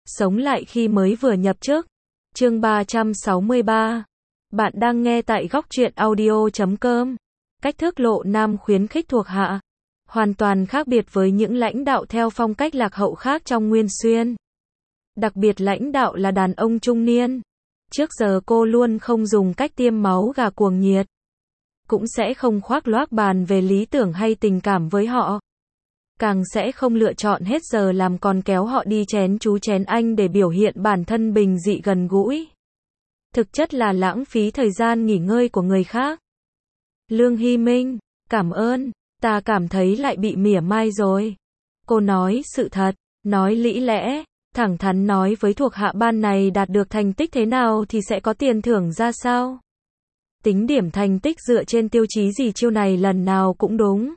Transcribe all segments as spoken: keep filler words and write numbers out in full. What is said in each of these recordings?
Sống lại khi mới vừa nhập chức. Chương ba trăm sáu mươi ba. Bạn đang nghe tại góc truyện audio chấm com. Cách thức Lộ Nam khuyến khích thuộc hạ. Hoàn toàn khác biệt với những lãnh đạo theo phong cách lạc hậu khác trong Nguyên Xuyên. Đặc biệt lãnh đạo là đàn ông trung niên. Trước giờ cô luôn không dùng cách tiêm máu gà cuồng nhiệt. Cũng sẽ không khoác loác bàn về lý tưởng hay tình cảm với họ. Càng sẽ không lựa chọn hết giờ làm còn kéo họ đi chén chú chén anh để biểu hiện bản thân bình dị gần gũi. Thực chất là lãng phí thời gian nghỉ ngơi của người khác. Lương Hy Minh, cảm ơn, ta cảm thấy lại bị mỉa mai rồi. Cô nói sự thật, nói lý lẽ, thẳng thắn nói với thuộc hạ ban này đạt được thành tích thế nào thì sẽ có tiền thưởng ra sao. Tính điểm thành tích dựa trên tiêu chí gì chiêu này lần nào cũng đúng.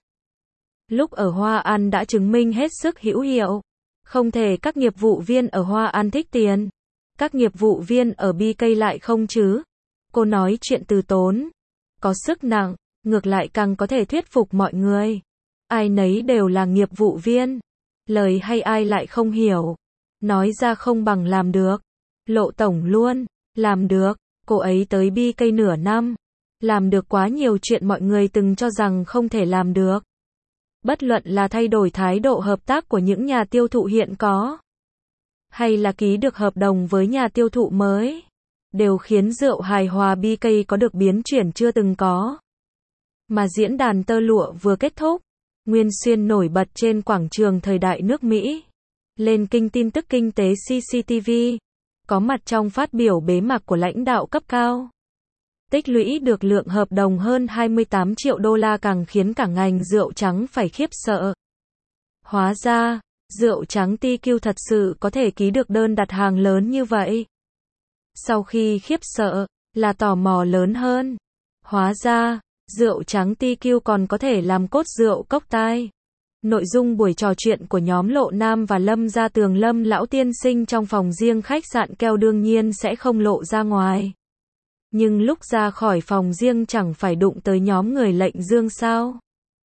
Lúc ở Hoa An đã chứng minh hết sức hữu hiệu. Không thể các nghiệp vụ viên ở Hoa An thích tiền. Các nghiệp vụ viên ở bê ca lại không chứ. Cô nói chuyện từ tốn. Có sức nặng, ngược lại càng có thể thuyết phục mọi người. Ai nấy đều là nghiệp vụ viên. Lời hay ai lại không hiểu. Nói ra không bằng làm được. Lộ tổng luôn, làm được. Cô ấy tới bê ca nửa năm. Làm được quá nhiều chuyện mọi người từng cho rằng không thể làm được. Bất luận là thay đổi thái độ hợp tác của những nhà tiêu thụ hiện có, hay là ký được hợp đồng với nhà tiêu thụ mới, đều khiến rượu hài hòa bê ca có được biến chuyển chưa từng có. Mà diễn đàn tơ lụa vừa kết thúc, Nguyên Xuyên nổi bật trên quảng trường thời đại nước Mỹ. Lên kênh tin tức kinh tế xê xê tê vê, có mặt trong phát biểu bế mạc của lãnh đạo cấp cao. Tích lũy được lượng hợp đồng hơn hai mươi tám triệu đô la càng khiến cả ngành rượu trắng phải khiếp sợ. Hóa ra, rượu trắng tê quy thật sự có thể ký được đơn đặt hàng lớn như vậy. Sau khi khiếp sợ, là tò mò lớn hơn. Hóa ra, rượu trắng tê quy còn có thể làm cốt rượu cốc tai. Nội dung buổi trò chuyện của nhóm Lộ Nam và Lâm Gia Tường Lâm lão tiên sinh trong phòng riêng khách sạn Keo đương nhiên sẽ không lộ ra ngoài. Nhưng lúc ra khỏi phòng riêng chẳng phải đụng tới nhóm người lệnh dương sao.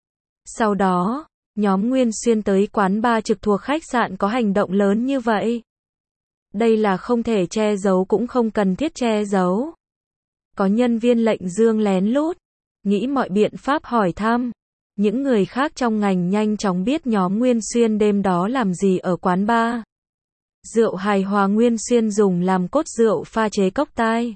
Sau đó, nhóm Nguyên Xuyên tới quán bar trực thuộc khách sạn có hành động lớn như vậy. Đây là không thể che giấu cũng không cần thiết che giấu. Có nhân viên lệnh dương lén lút, nghĩ mọi biện pháp hỏi thăm. Những người khác trong ngành nhanh chóng biết nhóm Nguyên Xuyên đêm đó làm gì ở quán bar. Rượu hài hòa Nguyên Xuyên dùng làm cốt rượu pha chế cốc tai.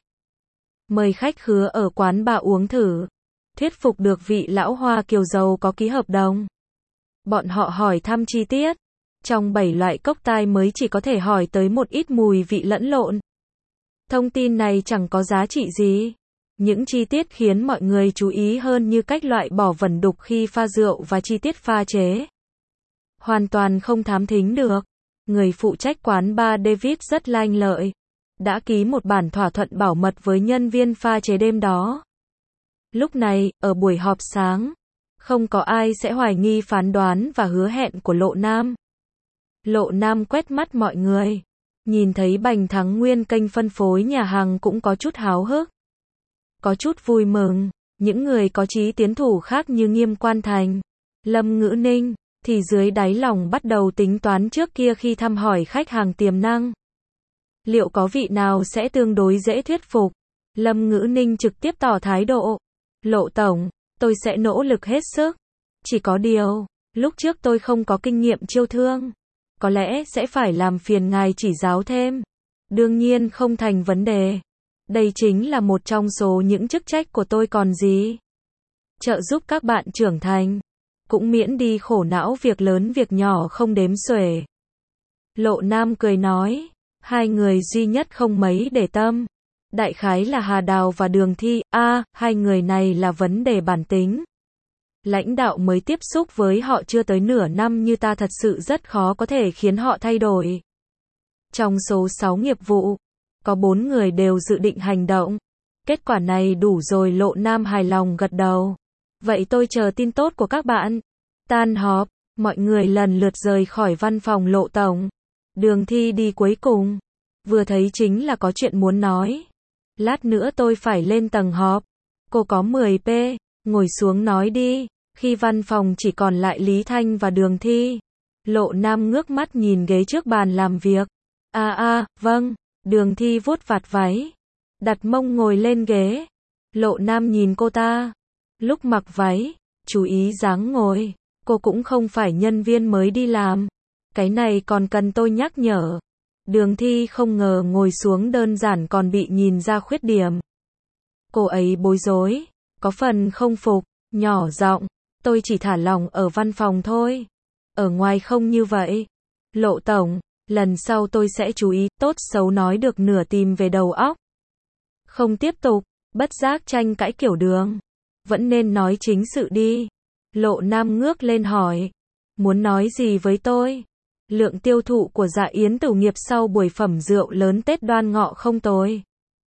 Mời khách khứa ở quán bar uống thử. Thuyết phục được vị lão Hoa Kiều giàu có ký hợp đồng. Bọn họ hỏi thăm chi tiết. Trong bảy loại cốc tai mới chỉ có thể hỏi tới một ít mùi vị lẫn lộn. Thông tin này chẳng có giá trị gì. Những chi tiết khiến mọi người chú ý hơn như cách loại bỏ vẩn đục khi pha rượu và chi tiết pha chế. Hoàn toàn không thám thính được. Người phụ trách quán bar David rất lanh lợi. Đã ký một bản thỏa thuận bảo mật với nhân viên pha chế đêm đó. Lúc này, ở buổi họp sáng, không có ai sẽ hoài nghi phán đoán và hứa hẹn của Lộ Nam. Lộ Nam quét mắt mọi người. Nhìn thấy Bành Thắng Nguyên kênh phân phối nhà hàng cũng có chút háo hức. Có chút vui mừng. Những người có chí tiến thủ khác như Nghiêm Quan Thành, Lâm Ngữ Ninh, thì dưới đáy lòng bắt đầu tính toán trước kia khi thăm hỏi khách hàng tiềm năng. Liệu có vị nào sẽ tương đối dễ thuyết phục? Lâm Ngữ Ninh trực tiếp tỏ thái độ. Lộ tổng, tôi sẽ nỗ lực hết sức. Chỉ có điều, lúc trước tôi không có kinh nghiệm chiêu thương. Có lẽ sẽ phải làm phiền ngài chỉ giáo thêm. Đương nhiên không thành vấn đề. Đây chính là một trong số những chức trách của tôi còn gì. Trợ giúp các bạn trưởng thành. Cũng miễn đi khổ não việc lớn việc nhỏ không đếm xuể. Lộ Nam cười nói. Hai người duy nhất không mấy để tâm. Đại khái là Hà Đào và Đường Thi. A, à, hai người này là vấn đề bản tính. Lãnh đạo mới tiếp xúc với họ chưa tới nửa năm như ta thật sự rất khó có thể khiến họ thay đổi. Trong số sáu nghiệp vụ, có bốn người đều dự định hành động. Kết quả này đủ rồi. Lộ Nam hài lòng gật đầu. Vậy tôi chờ tin tốt của các bạn. Tan họp, mọi người lần lượt rời khỏi văn phòng Lộ tổng. Đường Thi đi cuối cùng. Vừa thấy chính là có chuyện muốn nói. Lát nữa tôi phải lên tầng họp. Cô có mười phút, ngồi xuống nói đi. Khi văn phòng chỉ còn lại Lý Thanh và Đường Thi, Lộ Nam ngước mắt nhìn ghế trước bàn làm việc. À à, vâng. Đường Thi vuốt vạt váy, đặt mông ngồi lên ghế. Lộ Nam nhìn cô ta. Lúc mặc váy, chú ý dáng ngồi. Cô cũng không phải nhân viên mới đi làm. Cái này còn cần tôi nhắc nhở. Đường Thi không ngờ ngồi xuống đơn giản còn bị nhìn ra khuyết điểm. Cô ấy bối rối, có phần không phục, nhỏ giọng, tôi chỉ thả lỏng ở văn phòng thôi. Ở ngoài không như vậy. Lộ tổng, lần sau tôi sẽ chú ý, tốt xấu nói được nửa tìm về đầu óc. Không tiếp tục, bất giác tranh cãi kiểu đường. Vẫn nên nói chính sự đi. Lộ Nam ngước lên hỏi. Muốn nói gì với tôi? Lượng tiêu thụ của Dạ Yến Tử Nghiệp sau buổi phẩm rượu lớn Tết Đoan Ngọ không tồi.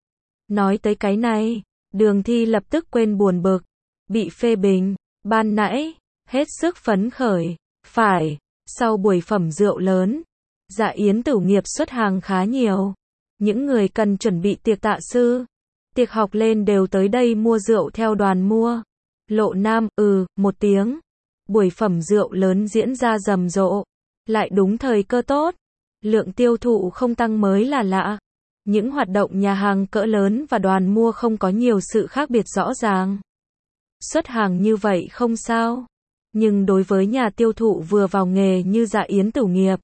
Nói tới cái này, Đường Thi lập tức quên buồn bực. Bị phê bình, ban nãy, hết sức phấn khởi. Phải, sau buổi phẩm rượu lớn, Dạ Yến Tử Nghiệp xuất hàng khá nhiều. Những người cần chuẩn bị tiệc tạ sư, tiệc học lên đều tới đây mua rượu theo đoàn mua. Lộ Nam, ừ, một tiếng. Buổi phẩm rượu lớn diễn ra rầm rộ. Lại đúng thời cơ tốt. Lượng tiêu thụ không tăng mới là lạ. Những hoạt động nhà hàng cỡ lớn và đoàn mua không có nhiều sự khác biệt rõ ràng. Xuất hàng như vậy không sao. Nhưng đối với nhà tiêu thụ vừa vào nghề như Dạ Yến Tử Nghiệp,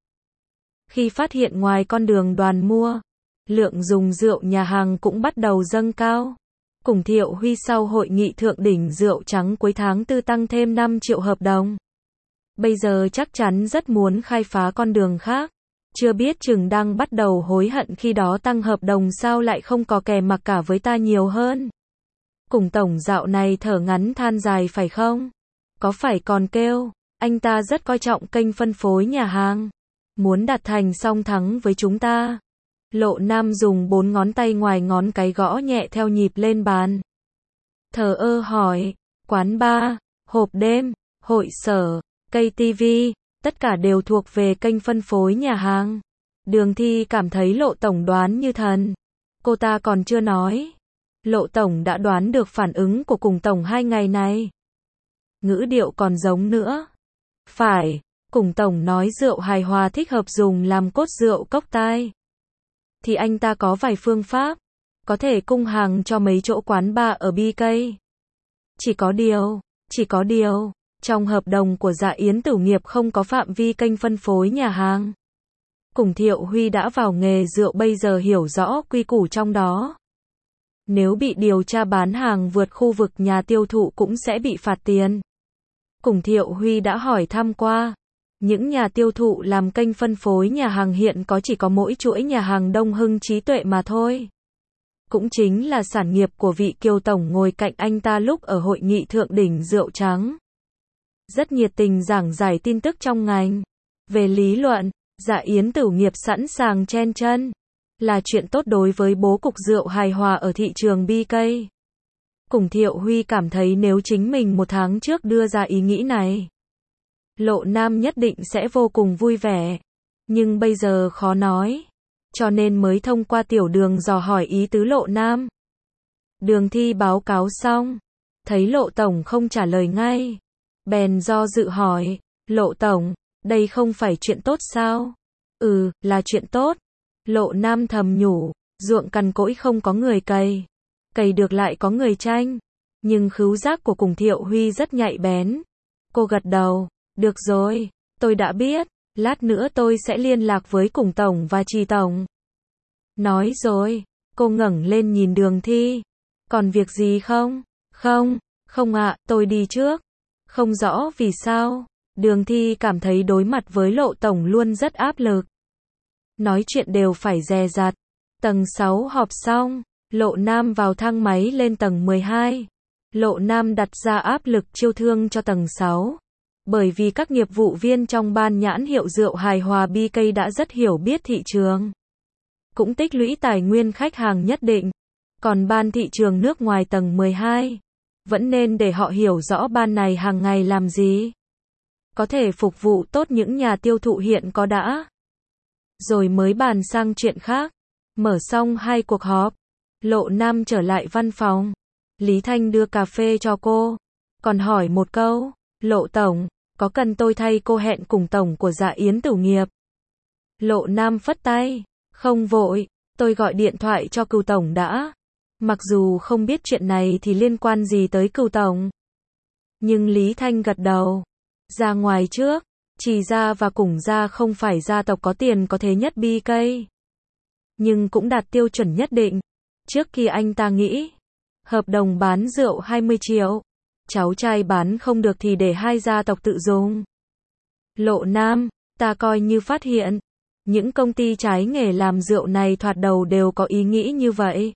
khi phát hiện ngoài con đường đoàn mua, lượng dùng rượu nhà hàng cũng bắt đầu dâng cao. Cùng Thiệu Huy sau hội nghị thượng đỉnh rượu trắng cuối tháng tư tăng thêm năm triệu hợp đồng. Bây giờ chắc chắn rất muốn khai phá con đường khác. Chưa biết chừng đang bắt đầu hối hận khi đó tăng hợp đồng sao lại không có kè mặc cả với ta nhiều hơn. Cùng tổng dạo này thở ngắn than dài phải không? Có phải còn kêu, anh ta rất coi trọng kênh phân phối nhà hàng. Muốn đạt thành song thắng với chúng ta. Lộ Nam dùng bốn ngón tay ngoài ngón cái gõ nhẹ theo nhịp lên bàn. Thờ ơ hỏi, quán bar, hộp đêm, hội sở, cây tivi, tất cả đều thuộc về kênh phân phối nhà hàng. Đường Thi cảm thấy Lộ tổng đoán như thần. Cô ta còn chưa nói. Lộ tổng đã đoán được phản ứng của cùng tổng hai ngày này. Ngữ điệu còn giống nữa. Phải, cùng tổng nói rượu hài hòa thích hợp dùng làm cốt rượu cốc tai. Thì anh ta có vài phương pháp. Có thể cung hàng cho mấy chỗ quán bar ở bê ca. Chỉ có điều, chỉ có điều, trong hợp đồng của Dạ Yến Tử Nghiệp không có phạm vi kênh phân phối nhà hàng. Cùng Thiệu Huy đã vào nghề rượu bây giờ hiểu rõ quy củ trong đó. Nếu bị điều tra bán hàng vượt khu vực nhà tiêu thụ cũng sẽ bị phạt tiền. Cùng Thiệu Huy đã hỏi thăm qua. Những nhà tiêu thụ làm kênh phân phối nhà hàng hiện có chỉ có mỗi chuỗi nhà hàng Đông Hưng Trí Tuệ mà thôi. Cũng chính là sản nghiệp của vị Kiều tổng ngồi cạnh anh ta lúc ở hội nghị thượng đỉnh rượu trắng. Rất nhiệt tình giảng giải tin tức trong ngành. Về lý luận, Dạ Yến Tử Nghiệp sẵn sàng chen chân. Là chuyện tốt đối với bố cục rượu hài hòa ở thị trường bê ca. Cùng Thiệu Huy cảm thấy nếu chính mình một tháng trước đưa ra ý nghĩ này, Lộ Nam nhất định sẽ vô cùng vui vẻ. Nhưng bây giờ khó nói. Cho nên mới thông qua tiểu đường dò hỏi ý tứ Lộ Nam. Đường Thi báo cáo xong. Thấy Lộ tổng không trả lời ngay. Bèn do dự hỏi. Lộ tổng, đây không phải chuyện tốt sao? Ừ, là chuyện tốt. Lộ Nam thầm nhủ. Ruộng cằn cỗi không có người cày. Cày được lại có người tranh. Nhưng khứu giác của cùng Thiệu Huy rất nhạy bén. Cô gật đầu. Được rồi, tôi đã biết. Lát nữa tôi sẽ liên lạc với cùng tổng và Trì tổng. Nói rồi, cô ngẩng lên nhìn Đường Thi. Còn việc gì không? Không, không ạ, tôi đi trước. Không rõ vì sao. Đường Thi cảm thấy đối mặt với Lộ tổng luôn rất áp lực. Nói chuyện đều phải dè dặt. Tầng sáu họp xong, Lộ Nam vào thang máy lên tầng mười hai. Lộ Nam đặt ra áp lực chiêu thương cho tầng sáu. Bởi vì các nghiệp vụ viên trong ban nhãn hiệu rượu hài hòa bê ca đã rất hiểu biết thị trường. Cũng tích lũy tài nguyên khách hàng nhất định. Còn ban thị trường nước ngoài tầng mười hai, vẫn nên để họ hiểu rõ ban này hàng ngày làm gì. Có thể phục vụ tốt những nhà tiêu thụ hiện có đã. Rồi mới bàn sang chuyện khác. Mở xong hai cuộc họp. Lộ Nam trở lại văn phòng. Lý Thanh đưa cà phê cho cô. Còn hỏi một câu. Lộ tổng, có cần tôi thay cô hẹn cùng tổng của Dạ Yến Tử Nghiệp? Lộ Nam phất tay. Không vội, tôi gọi điện thoại cho Cửu tổng đã. Mặc dù không biết chuyện này thì liên quan gì tới Cửu tổng. Nhưng Lý Thanh gật đầu. Ra ngoài trước, Trì gia và Củng gia không phải gia tộc có tiền có thế nhất bê ca. Nhưng cũng đạt tiêu chuẩn nhất định. Trước khi anh ta nghĩ, hợp đồng bán rượu hai mươi triệu. Cháu trai bán không được thì để hai gia tộc tự dùng. Lộ Nam, ta coi như phát hiện. Những công ty trái nghề làm rượu này thoạt đầu đều có ý nghĩ như vậy.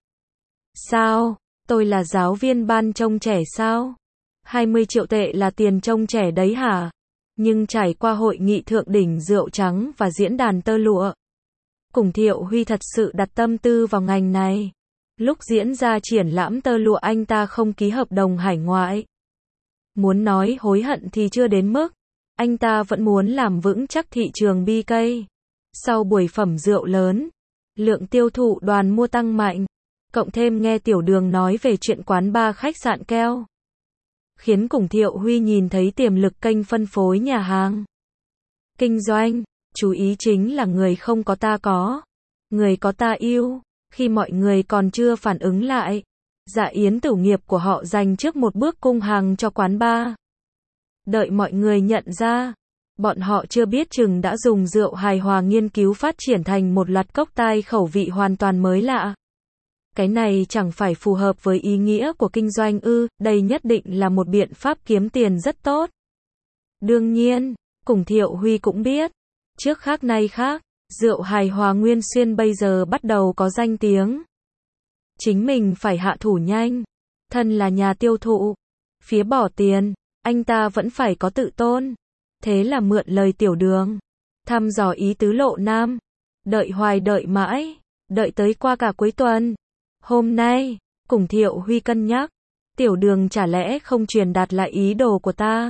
Sao? Tôi là giáo viên ban trông trẻ sao? hai mươi triệu tệ là tiền trông trẻ đấy hả? Nhưng trải qua hội nghị thượng đỉnh rượu trắng và diễn đàn tơ lụa, Củng Thiệu Huy thật sự đặt tâm tư vào ngành này. Lúc diễn ra triển lãm tơ lụa anh ta không ký hợp đồng hải ngoại. Muốn nói hối hận thì chưa đến mức. Anh ta vẫn muốn làm vững chắc thị trường bê ca. Sau buổi phẩm rượu lớn, lượng tiêu thụ đoàn mua tăng mạnh. Cộng thêm nghe Tiểu Đường nói về chuyện quán bar khách sạn keo, khiến Củng Thiệu Huy nhìn thấy tiềm lực kênh phân phối nhà hàng. Kinh doanh, chú ý chính là người không có ta có, người có ta yêu. Khi mọi người còn chưa phản ứng lại, dạ yến tử nghiệp của họ dành trước một bước cung hàng cho quán bar. Đợi mọi người nhận ra, bọn họ chưa biết chừng đã dùng rượu hài hòa nghiên cứu phát triển thành một loạt cốc tai khẩu vị hoàn toàn mới lạ. Cái này chẳng phải phù hợp với ý nghĩa của kinh doanh ư, đây nhất định là một biện pháp kiếm tiền rất tốt. Đương nhiên, Củng Thiệu Huy cũng biết, trước khác nay khác, rượu hài hòa Nguyên Xuyên bây giờ bắt đầu có danh tiếng. Chính mình phải hạ thủ nhanh. Thân là nhà tiêu thụ, phía bỏ tiền, anh ta vẫn phải có tự tôn. Thế là mượn lời Tiểu Đường, thăm dò ý tứ Lộ Nam. Đợi hoài đợi mãi, đợi tới qua cả cuối tuần. Hôm nay, Củng Thiệu Huy cân nhắc, Tiểu Đường chả lẽ không truyền đạt lại ý đồ của ta?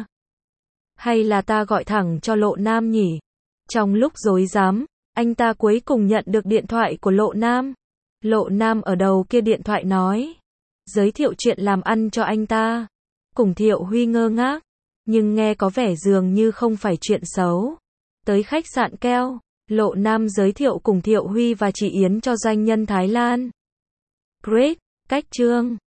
Hay là ta gọi thẳng cho Lộ Nam nhỉ? Trong lúc rối rắm, anh ta cuối cùng nhận được điện thoại của Lộ Nam. Lộ Nam ở đầu kia điện thoại nói, giới thiệu chuyện làm ăn cho anh ta. Củng Thiệu Huy ngơ ngác, nhưng nghe có vẻ dường như không phải chuyện xấu. Tới khách sạn keo, Lộ Nam giới thiệu Củng Thiệu Huy và chị Yến cho doanh nhân Thái Lan. Great, cách chương.